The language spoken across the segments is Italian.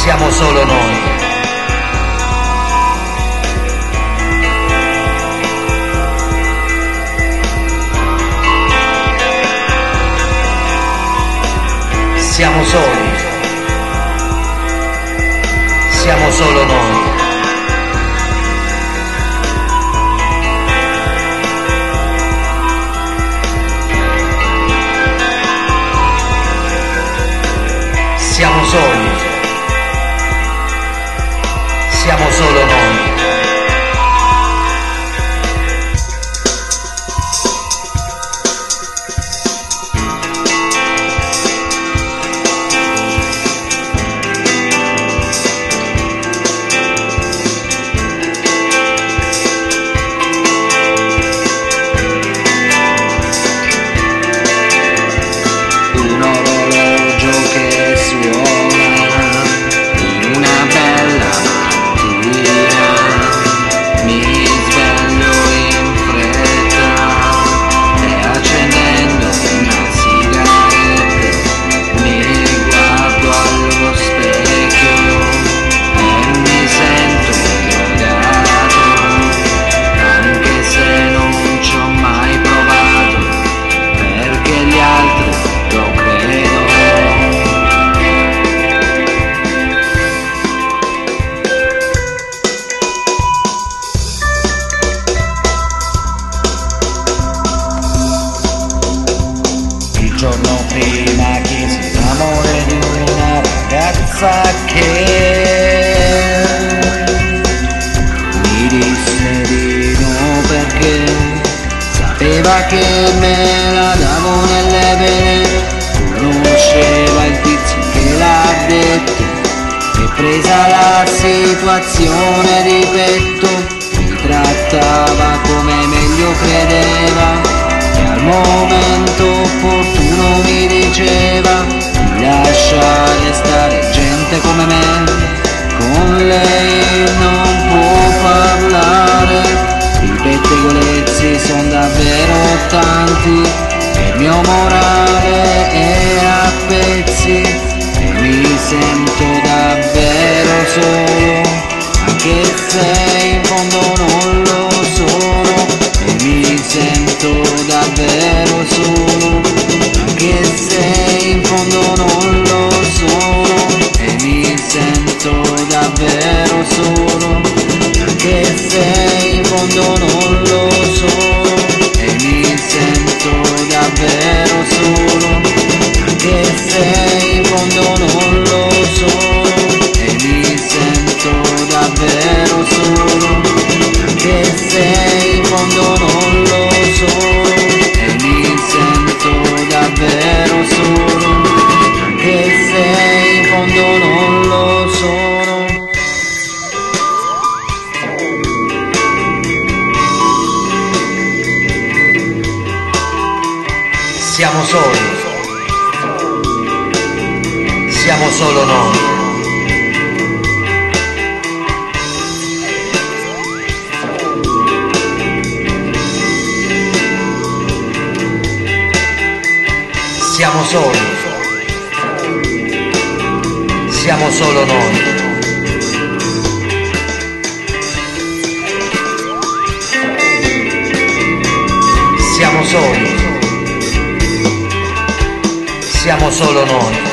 siamo solo noi. Siamo soli, siamo solo noi. Siamo soli, siamo solo noi. Il giorno prima chiesi l'amore di una ragazza che mi disse di no perché sapeva che me la davo nelle vene, conosceva il tizio che l'ha detto e presa la situazione di petto, mi trattava come meglio credeva. Al momento opportuno mi diceva di lasciare stare gente come me, con lei non può parlare, i pettegolezzi son davvero tanti, il mio morale è a pezzi e mi sento davvero solo, anche se in fondo non lo sono. E mi sento davvero solo, anche se in fondo non lo sono. E mi sento davvero solo, anche se in fondo non lo sono. E mi sento davvero solo, anche se in fondo non lo sono. E mi sento davvero solo, anche se in fondo non lo sono. E mi sento davvero solo, anche se in fondo non lo sono. Siamo soli, siamo solo noi. Siamo soli, siamo solo noi. Siamo soli, siamo solo noi.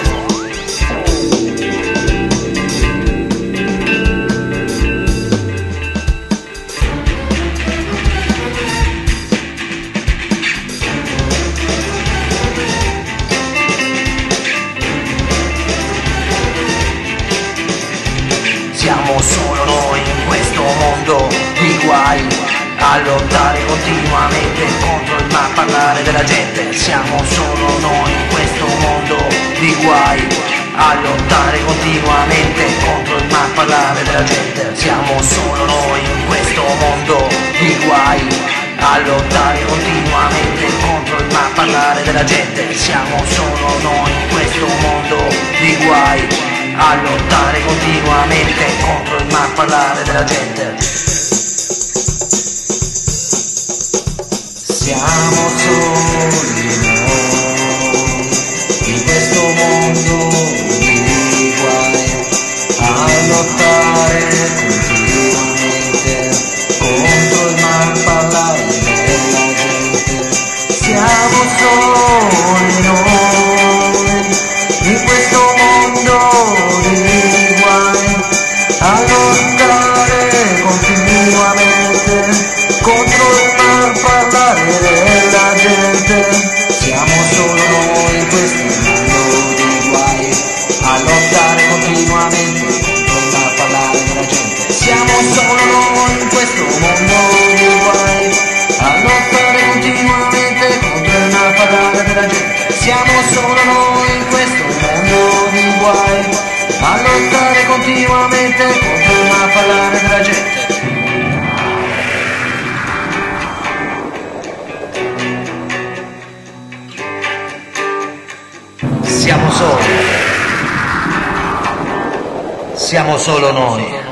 Siamo solo noi in questo mondo di guai, a lottare continuamente contro il ma parlare della gente. Siamo solo noi in questo mondo di guai, a lottare continuamente contro il ma parlare della gente. Siamo solo noi in questo mondo di guai, a lottare continuamente contro il ma parlare della gente. Siamo solo noi in questo mondo di guai, a lottare continuamente contro il ma parlare della gente. Siamo soli noi in questo mondo di guai, continuamente contro il parlare della gente. Siamo solo noi in questo mondo di guai, a lottare continuamente contro il parlare della gente. Siamo solo noi in questo mondo di guai, a lottare continuamente contro il parlare della gente. Siamo solo noi.